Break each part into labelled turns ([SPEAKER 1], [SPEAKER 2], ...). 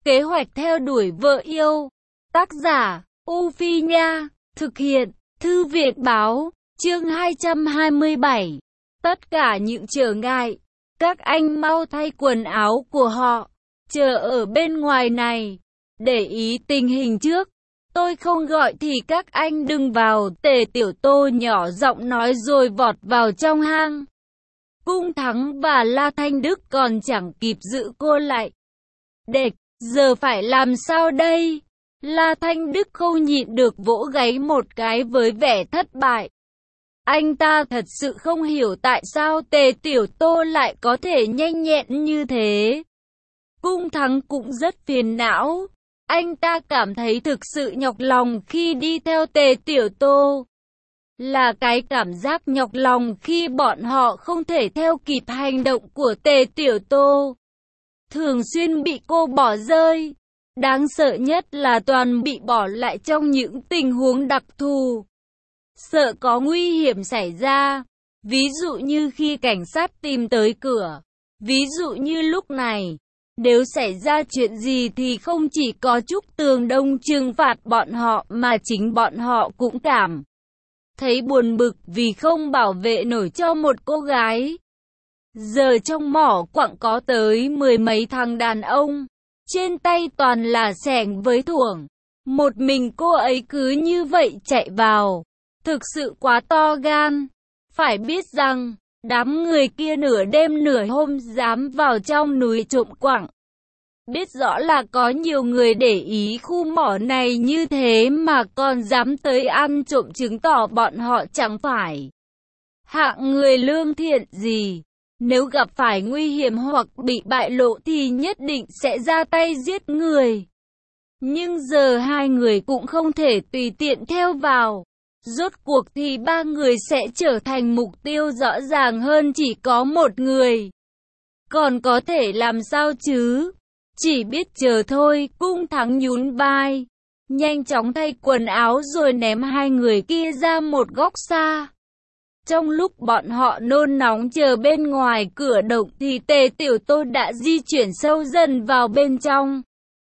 [SPEAKER 1] Kế hoạch theo đuổi vợ yêu. Tác giả, U Phi Nha. Thực hiện, Thư viện Báo. Chương 227. Tất cả những trở ngại. Các anh mau thay quần áo của họ. Chờ ở bên ngoài này. Để ý tình hình trước. Tôi không gọi thì các anh đừng vào. Tề Tiểu Tô nhỏ giọng nói rồi vọt vào trong hang. Cung Thắng và La Thanh Đức còn chẳng kịp giữ cô lại. Đệt, giờ phải làm sao đây? La Thanh Đức không nhịn được vỗ gáy một cái với vẻ thất bại. Anh ta thật sự không hiểu tại sao Tề Tiểu Tô lại có thể nhanh nhẹn như thế. Cung Thắng cũng rất phiền não. Anh ta cảm thấy thực sự nhọc lòng khi đi theo Tề Tiểu Tô. Là cái cảm giác nhọc lòng khi bọn họ không thể theo kịp hành động của Tề Tiểu Tô. Thường xuyên bị cô bỏ rơi. Đáng sợ nhất là toàn bị bỏ lại trong những tình huống đặc thù. Sợ có nguy hiểm xảy ra. Ví dụ như khi cảnh sát tìm tới cửa. Ví dụ như lúc này. Nếu xảy ra chuyện gì thì không chỉ có Trúc Tường Đông trừng phạt bọn họ mà chính bọn họ cũng cảm thấy buồn bực vì không bảo vệ nổi cho một cô gái. Giờ trong mỏ quặng có tới 10 mấy thằng đàn ông. Trên tay toàn là xẻng với thuổng. Một mình cô ấy cứ như vậy chạy vào. Thực sự quá to gan. Phải biết rằng, đám người kia nửa đêm nửa hôm dám vào trong núi trộm quặng. Biết rõ là có nhiều người để ý khu mỏ này như thế mà còn dám tới ăn trộm, chứng tỏ bọn họ chẳng phải hạng người lương thiện gì. Nếu gặp phải nguy hiểm hoặc bị bại lộ thì nhất định sẽ ra tay giết người. Nhưng giờ hai người cũng không thể tùy tiện theo vào. Rốt cuộc thì ba người sẽ trở thành mục tiêu rõ ràng hơn chỉ có một người. Còn có thể làm sao chứ? Chỉ biết chờ thôi. Cung Thắng nhún vai, nhanh chóng thay quần áo rồi ném hai người kia ra một góc xa. Trong lúc bọn họ nôn nóng chờ bên ngoài cửa động thì Tề Tiểu Tô đã di chuyển sâu dần vào bên trong.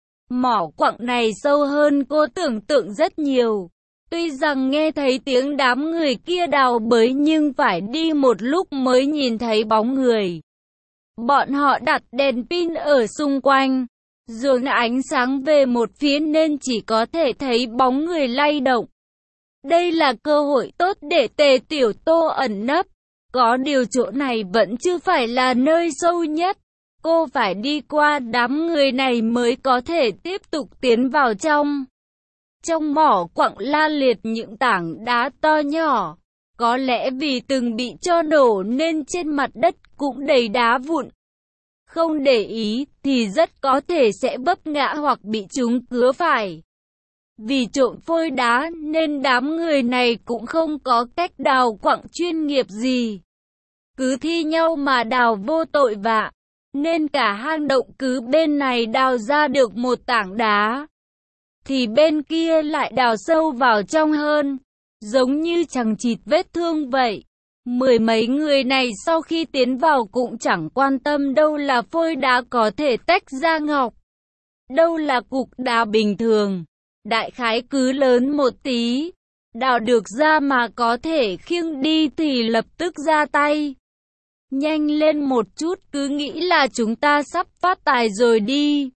[SPEAKER 1] Mỏ quặng này sâu hơn cô tưởng tượng rất nhiều. Tuy rằng nghe thấy tiếng đám người kia đào bới nhưng phải đi một lúc mới nhìn thấy bóng người. Bọn họ đặt đèn pin ở xung quanh, dồn ánh sáng về một phía nên chỉ có thể thấy bóng người lay động. Đây là cơ hội tốt để Tề Tiểu Tô ẩn nấp. Có điều chỗ này vẫn chưa phải là nơi sâu nhất. Cô phải đi qua đám người này mới có thể tiếp tục tiến vào trong. Trong mỏ quặng la liệt những tảng đá to nhỏ. Có lẽ vì từng bị cho đổ nên trên mặt đất cũng đầy đá vụn. Không để ý thì rất có thể sẽ vấp ngã hoặc bị chúng cứa phải. Vì trộm phôi đá nên đám người này cũng không có cách đào quặng chuyên nghiệp gì. Cứ thi nhau mà đào vô tội vạ. Nên cả hang động cứ bên này đào ra được một tảng đá, thì bên kia lại đào sâu vào trong hơn. Giống như chằng chịt vết thương vậy. Mười mấy người này sau khi tiến vào cũng chẳng quan tâm đâu là phôi đá có thể tách ra ngọc, đâu là cục đá bình thường. Đại khái cứ lớn một tí, đào được ra mà có thể khiêng đi thì lập tức ra tay. Nhanh lên một chút, cứ nghĩ là chúng ta sắp phát tài rồi đi.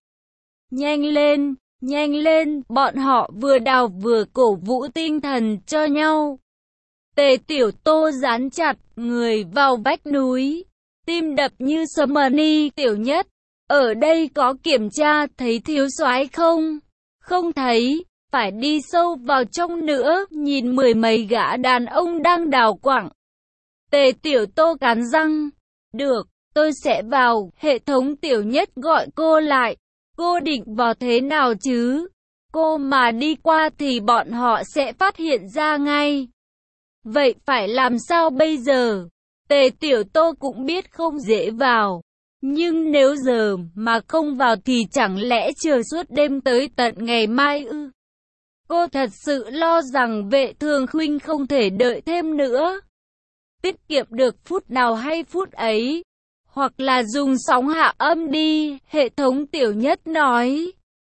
[SPEAKER 1] Nhanh lên, bọn họ vừa đào vừa cổ vũ tinh thần cho nhau. Tề Tiểu Tô dán chặt người vào vách núi, tim đập như sấm. Tiểu Nhất, ở đây có kiểm tra thấy thiếu soái không? Không thấy. Phải đi sâu vào trong nữa, nhìn mười mấy gã đàn ông đang đào quặng. Tề Tiểu Tô cắn răng. Được, tôi sẽ vào. Hệ thống Tiểu Nhất gọi cô lại. Cô định vào thế nào chứ? Cô mà đi qua thì bọn họ sẽ phát hiện ra ngay. Vậy phải làm sao bây giờ? Tề Tiểu Tô cũng biết không dễ vào. Nhưng nếu giờ mà không vào thì chẳng lẽ chờ suốt đêm tới tận ngày mai ư? Cô thật sự lo rằng Vệ Thường Khuynh không thể đợi thêm nữa. Tiết kiệm được phút nào hay phút ấy. Hoặc là dùng sóng hạ âm đi, hệ thống Tiểu Nhất nói.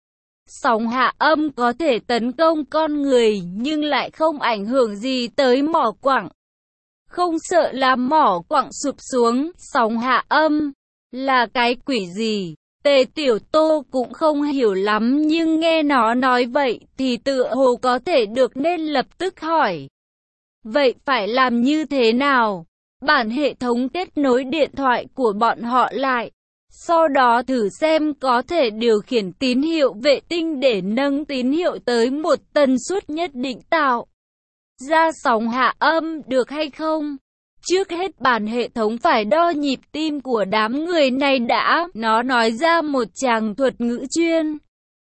[SPEAKER 1] Sóng hạ âm có thể tấn công con người nhưng lại không ảnh hưởng gì tới mỏ quặng. Không sợ làm mỏ quặng sụp xuống. Sóng hạ âm là cái quỷ gì? Tề Tiểu Tô cũng không hiểu lắm nhưng nghe nó nói vậy thì tựa hồ có thể được nên lập tức hỏi. Vậy phải làm như thế nào? Bản hệ thống kết nối điện thoại của bọn họ lại. Sau đó thử xem có thể điều khiển tín hiệu vệ tinh để nâng tín hiệu tới một tần suất nhất định tạo ra sóng hạ âm được hay không? Trước hết bản hệ thống phải đo nhịp tim của đám người này đã. Nó nói ra một tràng thuật ngữ chuyên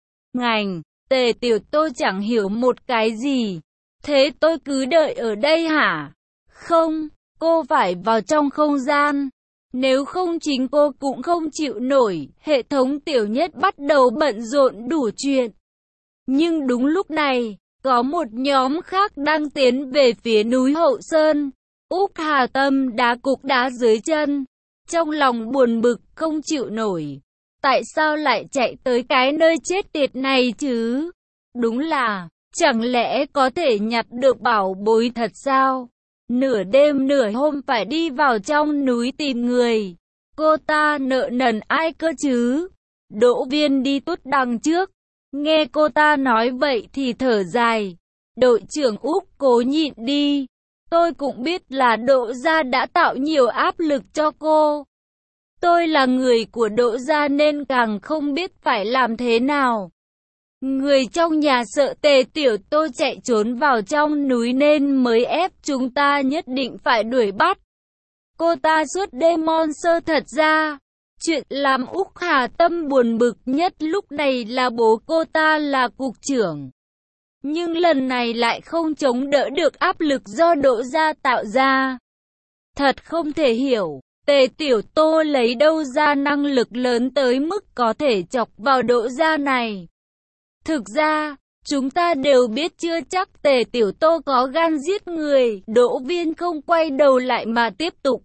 [SPEAKER 1] ngành. Tề Tiểu Tô chẳng hiểu một cái gì. Thế tôi cứ đợi ở đây hả? Không, cô phải vào trong không gian. Nếu không chính cô cũng không chịu nổi. Hệ thống Tiểu Nhất bắt đầu bận rộn đủ chuyện. Nhưng đúng lúc này, có một nhóm khác đang tiến về phía núi Hậu Sơn. Úc Hà Tâm đá cục đá dưới chân. Trong lòng buồn bực không chịu nổi. Tại sao lại chạy tới cái nơi chết tiệt này chứ? Đúng là, chẳng lẽ có thể nhặt được bảo bối thật sao? Nửa đêm nửa hôm phải đi vào trong núi tìm người. Cô ta nợ nần ai cơ chứ? Đỗ Viên đi tút đằng trước. Nghe cô ta nói vậy thì thở dài. Đội trưởng Úc cố nhịn đi. Tôi cũng biết là Đỗ gia đã tạo nhiều áp lực cho cô. Tôi là người của Đỗ gia nên càng không biết phải làm thế nào. Người trong nhà sợ Tề Tiểu Tô chạy trốn vào trong núi nên mới ép chúng ta nhất định phải đuổi bắt. Cô ta suốt đêm monster thật ra. Chuyện làm Úc Hà Tâm buồn bực nhất lúc này là bố cô ta là cục trưởng. Nhưng lần này lại không chống đỡ được áp lực do Đỗ gia tạo ra. Thật không thể hiểu, Tề Tiểu Tô lấy đâu ra năng lực lớn tới mức có thể chọc vào Đỗ gia này. Thực ra, chúng ta đều biết chưa chắc Tề Tiểu Tô có gan giết người. Đỗ Viên không quay đầu lại mà tiếp tục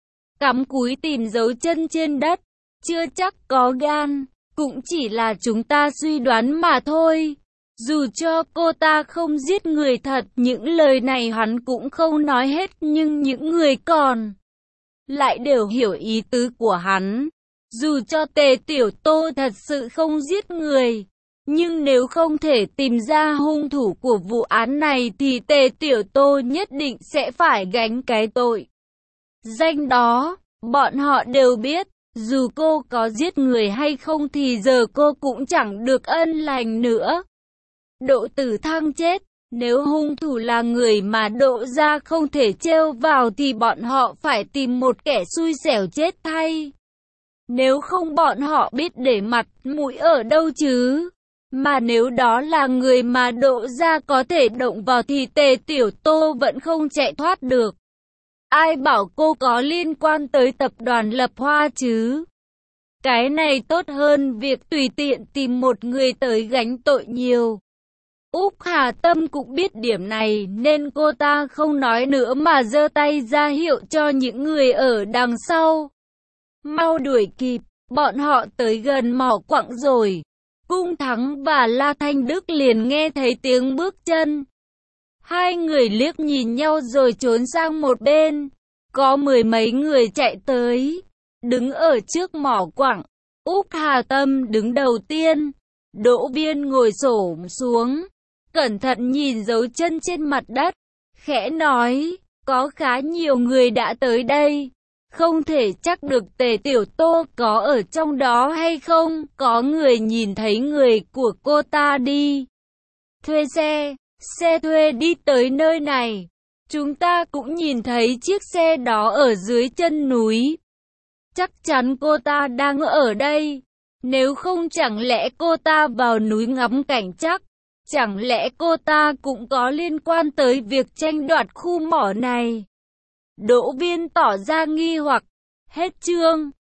[SPEAKER 1] cắm cúi tìm dấu chân trên đất. Chưa chắc có gan, cũng chỉ là chúng ta suy đoán mà thôi. Dù cho cô ta không giết người thật, những lời này hắn cũng không nói hết, nhưng những người còn lại đều hiểu ý tứ của hắn. Dù cho Tề Tiểu Tô thật sự không giết người, nhưng nếu không thể tìm ra hung thủ của vụ án này thì Tề Tiểu Tô nhất định sẽ phải gánh cái tội danh đó. Bọn họ đều biết, dù cô có giết người hay không thì giờ cô cũng chẳng được ân lành nữa. Đỗ Tử Thăng chết, nếu hung thủ là người mà Đỗ gia không thể trêu vào thì bọn họ phải tìm một kẻ xui xẻo chết thay. Nếu không bọn họ biết để mặt mũi ở đâu chứ. Mà nếu đó là người mà Đỗ gia có thể động vào thì Tề Tiểu Tô vẫn không chạy thoát được. Ai bảo cô có liên quan tới tập đoàn Lập Hoa chứ? Cái này tốt hơn việc tùy tiện tìm một người tới gánh tội nhiều. Úc Hà Tâm cũng biết điểm này nên cô ta không nói nữa mà giơ tay ra hiệu cho những người ở đằng sau. Mau đuổi kịp, bọn họ tới gần mỏ quặng rồi. Cung Thắng và La Thanh Đức liền nghe thấy tiếng bước chân. Hai người liếc nhìn nhau rồi trốn sang một bên. Có mười mấy người chạy tới, đứng ở trước mỏ quặng. Úc Hà Tâm đứng đầu tiên. Đỗ Viên ngồi xổm xuống, cẩn thận nhìn dấu chân trên mặt đất, khẽ nói, có khá nhiều người đã tới đây. Không thể chắc được Tề Tiểu Tô có ở trong đó hay không. Có người nhìn thấy người của cô ta đi thuê xe thuê đi tới nơi này. Chúng ta cũng nhìn thấy chiếc xe đó ở dưới chân núi. Chắc chắn cô ta đang ở đây. Nếu không chẳng lẽ cô ta vào núi ngắm cảnh chắc? Chẳng lẽ cô ta cũng có liên quan tới việc tranh đoạt khu mỏ này? Đỗ Viên tỏ ra nghi hoặc. Hết chương.